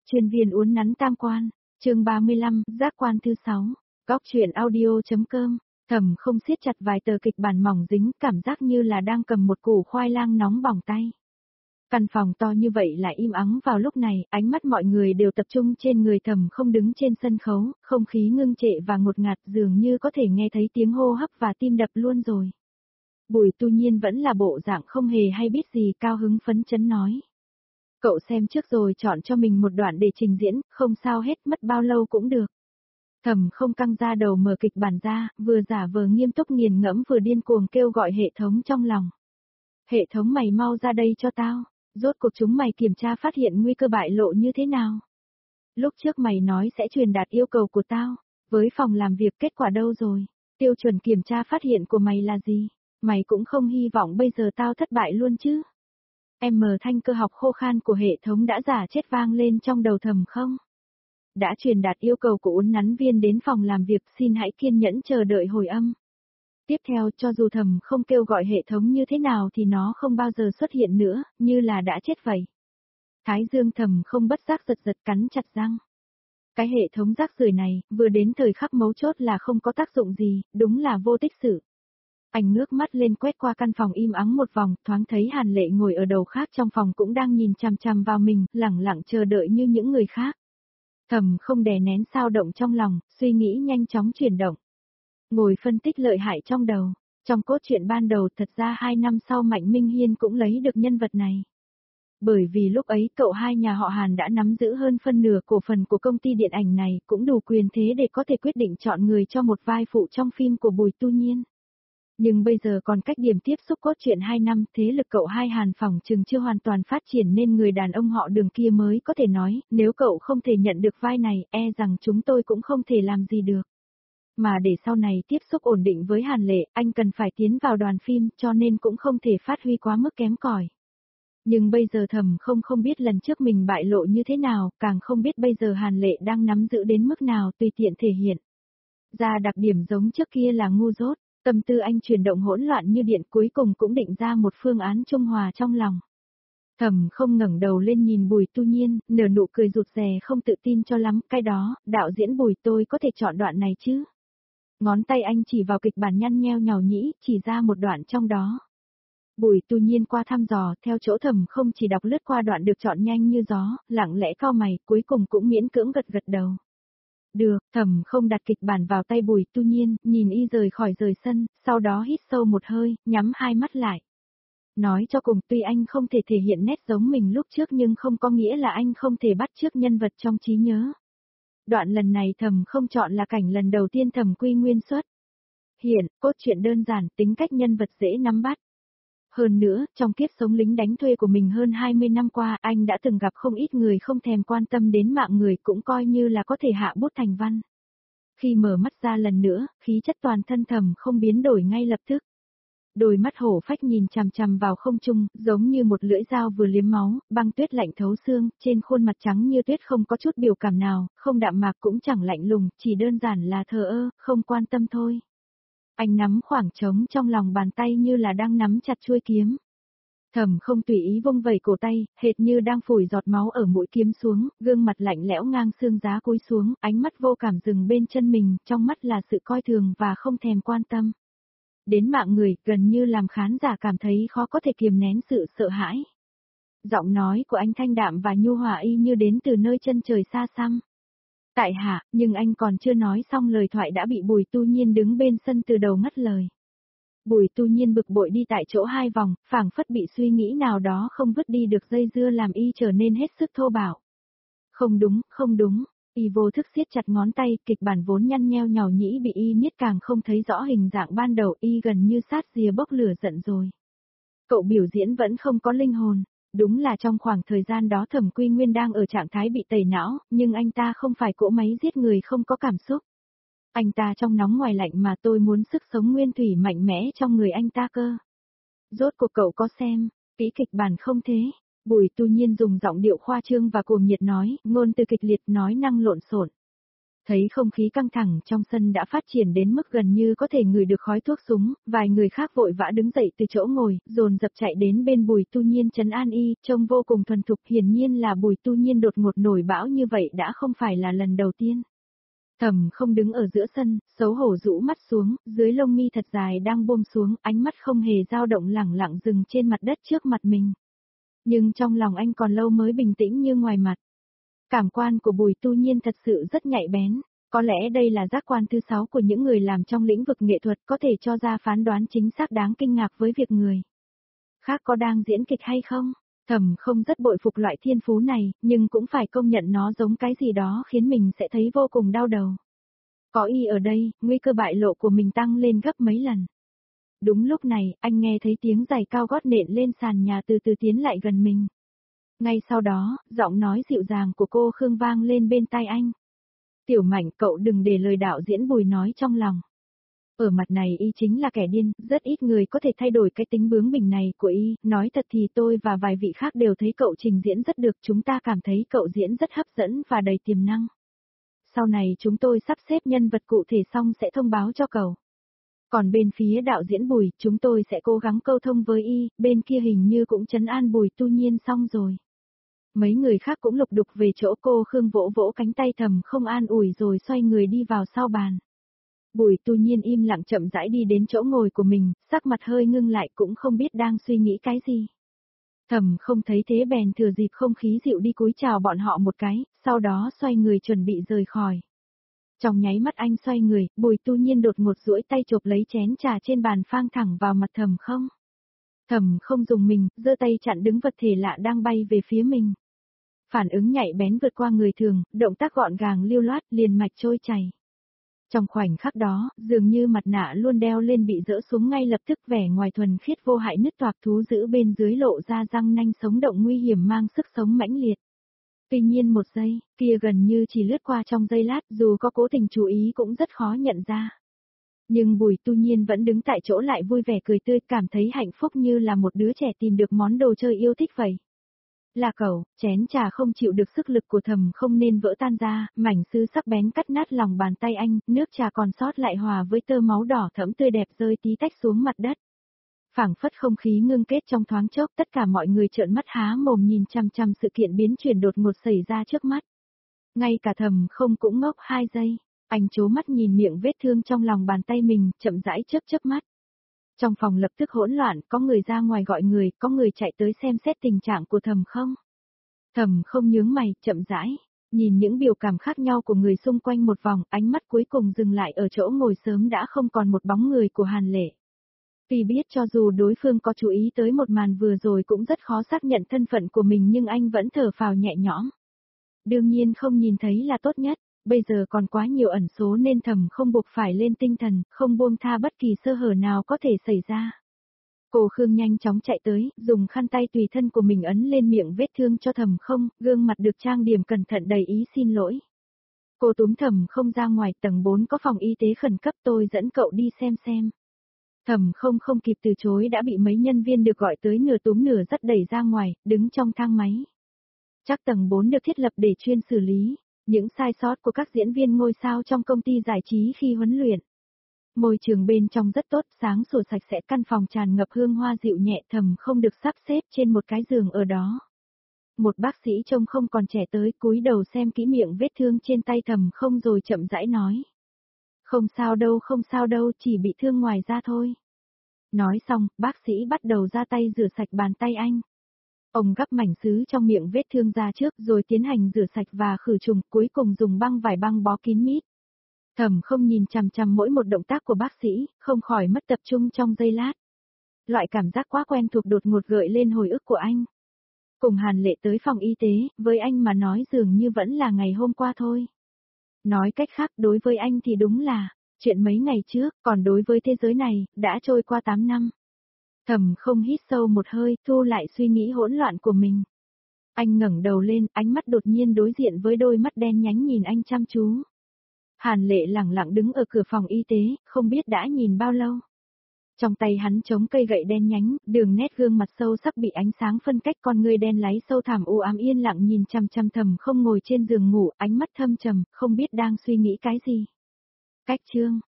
Chuyên viên uốn nắn tam quan, chương 35, giác quan thứ 6, góc truyện audio.com, Thẩm không siết chặt vài tờ kịch bản mỏng dính, cảm giác như là đang cầm một củ khoai lang nóng bỏng tay. Căn phòng to như vậy lại im ắng vào lúc này, ánh mắt mọi người đều tập trung trên người Thẩm không đứng trên sân khấu, không khí ngưng trệ và ngột ngạt dường như có thể nghe thấy tiếng hô hấp và tim đập luôn rồi. Bùi Tu Nhiên vẫn là bộ dạng không hề hay biết gì, cao hứng phấn chấn nói. Cậu xem trước rồi chọn cho mình một đoạn để trình diễn, không sao hết, mất bao lâu cũng được. Thẩm không căng ra đầu mở kịch bản ra, vừa giả vờ nghiêm túc nghiền ngẫm vừa điên cuồng kêu gọi hệ thống trong lòng. Hệ thống mày mau ra đây cho tao, rốt cuộc chúng mày kiểm tra phát hiện nguy cơ bại lộ như thế nào. Lúc trước mày nói sẽ truyền đạt yêu cầu của tao, với phòng làm việc kết quả đâu rồi, tiêu chuẩn kiểm tra phát hiện của mày là gì, mày cũng không hy vọng bây giờ tao thất bại luôn chứ. Thanh cơ học khô khan của hệ thống đã giả chết vang lên trong đầu Thẩm không. Đã truyền đạt yêu cầu của uốn nắn viên đến phòng làm việc, xin hãy kiên nhẫn chờ đợi hồi âm. Tiếp theo cho dù Thẩm không kêu gọi hệ thống như thế nào thì nó không bao giờ xuất hiện nữa, như là đã chết vậy. Thái dương Thẩm không bất giác giật giật cắn chặt răng. Cái hệ thống rác rưởi này, vừa đến thời khắc mấu chốt là không có tác dụng gì, đúng là vô tích sự. Anh ngước mắt lên quét qua căn phòng im ắng một vòng, thoáng thấy Hàn Lệ ngồi ở đầu khác trong phòng cũng đang nhìn chằm chằm vào mình, lẳng lặng chờ đợi như những người khác. Thẩm không đè nén sao động trong lòng, suy nghĩ nhanh chóng chuyển động. Ngồi phân tích lợi hại trong đầu. Trong cốt truyện ban đầu thật ra 2 năm sau Mạnh Minh Hiên cũng lấy được nhân vật này. Bởi vì lúc ấy cậu hai nhà họ Hàn đã nắm giữ hơn phân nửa cổ phần của công ty điện ảnh này, cũng đủ quyền thế để có thể quyết định chọn người cho một vai phụ trong phim của Bùi Tu Nhiên. Nhưng bây giờ còn cách điểm tiếp xúc cốt truyện 2 năm, thế lực cậu hai Hàn phòng chừng chưa hoàn toàn phát triển nên người đàn ông họ Đường kia mới có thể nói, nếu cậu không thể nhận được vai này, rằng chúng tôi cũng không thể làm gì được. Mà để sau này tiếp xúc ổn định với Hàn Lệ, anh cần phải tiến vào đoàn phim, cho nên cũng không thể phát huy quá mức kém cỏi. Nhưng bây giờ Thẩm không biết lần trước mình bại lộ như thế nào, càng không biết bây giờ Hàn Lệ đang nắm giữ đến mức nào tùy tiện thể hiện. Ra đặc điểm giống trước kia là ngu dốt. Tâm tư anh chuyển động hỗn loạn như điện, cuối cùng cũng định ra một phương án trung hòa trong lòng. Thẩm không ngẩng đầu lên nhìn Bùi Tu Nhiên, nở nụ cười rụt rè không tự tin cho lắm, cái đó, đạo diễn Bùi tôi có thể chọn đoạn này chứ. Ngón tay anh chỉ vào kịch bản nhăn nheo nhàu nhĩ, chỉ ra một đoạn trong đó. Bùi Tu Nhiên qua thăm dò, theo chỗ Thẩm không chỉ đọc lướt qua đoạn được chọn nhanh như gió, lặng lẽ cau mày, cuối cùng cũng miễn cưỡng gật gật đầu. Được, Thẩm không đặt kịch bản vào tay Bùi Tu Nhiên, nhìn y rời sân, sau đó hít sâu một hơi, nhắm hai mắt lại. Nói cho cùng, tuy anh không thể thể hiện nét giống mình lúc trước nhưng không có nghĩa là anh không thể bắt chước nhân vật trong trí nhớ. Đoạn lần này Thẩm không chọn là cảnh lần đầu tiên Thẩm Quy Nguyên xuất hiện, cốt truyện đơn giản, tính cách nhân vật dễ nắm bắt. Hơn nữa, trong kiếp sống lính đánh thuê của mình hơn 20 năm qua, anh đã từng gặp không ít người không thèm quan tâm đến mạng người, cũng coi như là có thể hạ bút thành văn. Khi mở mắt ra lần nữa, khí chất toàn thân Thẩm không biến đổi ngay lập tức. Đôi mắt hổ phách nhìn chằm chằm vào không trung, giống như một lưỡi dao vừa liếm máu, băng tuyết lạnh thấu xương, trên khuôn mặt trắng như tuyết không có chút biểu cảm nào, không đạm mạc cũng chẳng lạnh lùng, chỉ đơn giản là thờ ơ, không quan tâm thôi. Anh nắm khoảng trống trong lòng bàn tay như là đang nắm chặt chuôi kiếm. Thẩm không tùy ý vung vẩy cổ tay, hệt như đang phủi giọt máu ở mũi kiếm xuống, gương mặt lạnh lẽo ngang xương giá cúi xuống, ánh mắt vô cảm dừng bên chân mình, trong mắt là sự coi thường và không thèm quan tâm. Đến mạng người, gần như làm khán giả cảm thấy khó có thể kiềm nén sự sợ hãi. Giọng nói của anh thanh đạm và nhu hòa y như đến từ nơi chân trời xa xăm. Tại hạ, nhưng anh còn chưa nói xong lời thoại đã bị Bùi Tu Nhiên đứng bên sân từ đầu ngắt lời. Bùi Tu Nhiên bực bội đi tại chỗ 2 vòng, phảng phất bị suy nghĩ nào đó không vứt đi được dây dưa làm y trở nên hết sức thô bạo. Không đúng, y vô thức siết chặt ngón tay, kịch bản vốn nhăn nheo nhàu nhĩ bị y niết càng không thấy rõ hình dạng ban đầu, y gần như sát rìa bốc lửa giận rồi. Cậu biểu diễn vẫn không có linh hồn. Đúng là trong khoảng thời gian đó Thẩm Quy Nguyên đang ở trạng thái bị tẩy não, nhưng anh ta không phải cỗ máy giết người không có cảm xúc. Anh ta trong nóng ngoài lạnh mà tôi muốn sức sống nguyên thủy mạnh mẽ trong người anh ta cơ. Rốt cuộc cậu có xem, kỹ kịch bản không thế? Bùi Tu Nhiên dùng giọng điệu khoa trương và cuồng nhiệt nói, ngôn từ kịch liệt nói năng lộn xộn. Thấy không khí căng thẳng trong sân đã phát triển đến mức gần như có thể ngửi được khói thuốc súng, vài người khác vội vã đứng dậy từ chỗ ngồi, dồn dập chạy đến bên Bùi Tu Nhiên trấn an y, trông vô cùng thuần thục, hiển nhiên là Bùi Tu Nhiên đột ngột nổi bão như vậy đã không phải là lần đầu tiên. Thẩm không đứng ở giữa sân, xấu hổ rũ mắt xuống, dưới lông mi thật dài đang buông xuống, ánh mắt không hề dao động lẳng lặng dừng trên mặt đất trước mặt mình. Nhưng trong lòng anh còn lâu mới bình tĩnh như ngoài mặt. Cảm quan của Bùi Tu Nhiên thật sự rất nhạy bén, có lẽ đây là giác quan thứ 6 của những người làm trong lĩnh vực nghệ thuật có thể cho ra phán đoán chính xác đáng kinh ngạc với việc người khác có đang diễn kịch hay không. Thẩm không rất bội phục loại thiên phú này, nhưng cũng phải công nhận nó giống cái gì đó khiến mình sẽ thấy vô cùng đau đầu. Có y ở đây, nguy cơ bại lộ của mình tăng lên gấp mấy lần. Đúng lúc này, anh nghe thấy tiếng giày cao gót nện lên sàn nhà từ từ tiến lại gần mình. Ngay sau đó, giọng nói dịu dàng của cô Khương vang lên bên tai anh. Tiểu Mạnh, cậu đừng để lời đạo diễn Bùi nói trong lòng. Ở mặt này y chính là kẻ điên, rất ít người có thể thay đổi cái tính bướng bỉnh này của y, nói thật thì tôi và vài vị khác đều thấy cậu trình diễn rất được, chúng ta cảm thấy cậu diễn rất hấp dẫn và đầy tiềm năng. Sau này chúng tôi sắp xếp nhân vật cụ thể xong sẽ thông báo cho cậu. Còn bên phía đạo diễn Bùi, chúng tôi sẽ cố gắng câu thông với y, bên kia hình như cũng trấn an Bùi Tu Nhiên xong rồi. Mấy người khác cũng lục đục về chỗ cô Khương vỗ vỗ cánh tay Thẩm không an ủi rồi xoay người đi vào sau bàn. Bùi Tu Nhiên im lặng chậm rãi đi đến chỗ ngồi của mình, sắc mặt hơi ngưng lại cũng không biết đang suy nghĩ cái gì. Thẩm không thấy thế bèn thừa dịp không khí dịu đi cúi chào bọn họ một cái, sau đó xoay người chuẩn bị rời khỏi. Trong nháy mắt anh xoay người, Bùi Tu Nhiên đột ngột duỗi tay chộp lấy chén trà trên bàn phang thẳng vào mặt Thẩm không. Thẩm không dùng mình, giơ tay chặn đứng vật thể lạ đang bay về phía mình. Phản ứng nhạy bén vượt qua người thường, động tác gọn gàng lưu loát, liền mạch trôi chảy. Trong khoảnh khắc đó, dường như mặt nạ luôn đeo lên bị rỡ xuống ngay lập tức, vẻ ngoài thuần khiết vô hại nứt toạc thú dữ bên dưới lộ ra răng nanh sống động nguy hiểm mang sức sống mãnh liệt. Tuy nhiên một giây, kia gần như chỉ lướt qua trong giây lát, dù có cố tình chú ý cũng rất khó nhận ra. Nhưng Bùi Tu Nhiên vẫn đứng tại chỗ lại vui vẻ cười tươi, cảm thấy hạnh phúc như là một đứa trẻ tìm được món đồ chơi yêu thích vậy. Là cậu, chén trà không chịu được sức lực của Thẩm không nên vỡ tan ra, mảnh sứ sắc bén cắt nát lòng bàn tay anh, nước trà còn sót lại hòa với tơ máu đỏ thẫm tươi đẹp rơi tí tách xuống mặt đất. Phảng phất không khí ngưng kết trong thoáng chốc, tất cả mọi người trợn mắt há mồm nhìn chằm chằm sự kiện biến chuyển đột ngột xảy ra trước mắt. Ngay cả Thẩm không cũng ngốc 2 giây, anh trố mắt nhìn miệng vết thương trong lòng bàn tay mình, chậm rãi chớp chớp mắt. Trong phòng lập tức hỗn loạn, có người ra ngoài gọi người, có người chạy tới xem xét tình trạng của Thẩm không. Thẩm không nhướng mày, chậm rãi, nhìn những biểu cảm khác nhau của người xung quanh một vòng, ánh mắt cuối cùng dừng lại ở chỗ ngồi sớm đã không còn một bóng người của Hàn Lệ. Tuy biết cho dù đối phương có chú ý tới một màn vừa rồi cũng rất khó xác nhận thân phận của mình nhưng anh vẫn thở phào nhẹ nhõm. Đương nhiên không nhìn thấy là tốt nhất, bây giờ còn quá nhiều ẩn số nên Thẩm không buộc phải lên tinh thần, không buông tha bất kỳ sơ hở nào có thể xảy ra. Cô Khương nhanh chóng chạy tới, dùng khăn tay tùy thân của mình ấn lên miệng vết thương cho Thẩm không, gương mặt được trang điểm cẩn thận đầy ý xin lỗi. Cô túm Thẩm không ra ngoài, tầng 4 có phòng y tế khẩn cấp, tôi dẫn cậu đi xem. Thẩm không kịp từ chối đã bị mấy nhân viên được gọi tới, nửa túm nửa dắt đẩy ra ngoài, đứng trong thang máy. Chắc tầng 4 được thiết lập để chuyên xử lý những sai sót của các diễn viên ngôi sao trong công ty giải trí khi huấn luyện. Môi trường bên trong rất tốt, sáng sủa sạch sẽ, căn phòng tràn ngập hương hoa dịu nhẹ, Thẩm không được sắp xếp trên một cái giường ở đó. Một bác sĩ trông không còn trẻ tới, cúi đầu xem kỹ miệng vết thương trên tay Thẩm không rồi chậm rãi nói. Không sao đâu, chỉ bị thương ngoài da thôi. Nói xong, bác sĩ bắt đầu ra tay rửa sạch bàn tay anh. Ông gắp mảnh sứ trong miệng vết thương ra trước rồi tiến hành rửa sạch và khử trùng, cuối cùng dùng băng vải băng bó kín mít. Thẩm không nhìn chằm chằm mỗi một động tác của bác sĩ, không khỏi mất tập trung trong giây lát. Loại cảm giác quá quen thuộc đột ngột gợi lên hồi ức của anh. Cùng Hàn Lệ tới phòng y tế, với anh mà nói dường như vẫn là ngày hôm qua thôi. Nói cách khác, đối với anh thì đúng là chuyện mấy ngày trước, còn đối với thế giới này, đã trôi qua 8 năm. Thẩm không hít sâu một hơi, thu lại suy nghĩ hỗn loạn của mình. Anh ngẩng đầu lên, ánh mắt đột nhiên đối diện với đôi mắt đen nhánh nhìn anh chăm chú. Hàn Lệ lẳng lặng đứng ở cửa phòng y tế, không biết đã nhìn bao lâu. Trong tay hắn chống cây gậy đen nhánh, đường nét gương mặt sâu sắc bị ánh sáng phân cách, con ngươi đen láy sâu thẳm u ám yên lặng nhìn chằm chằm Thẩm Không ngồi trên giường ngủ, ánh mắt thâm trầm, không biết đang suy nghĩ cái gì. Cách chương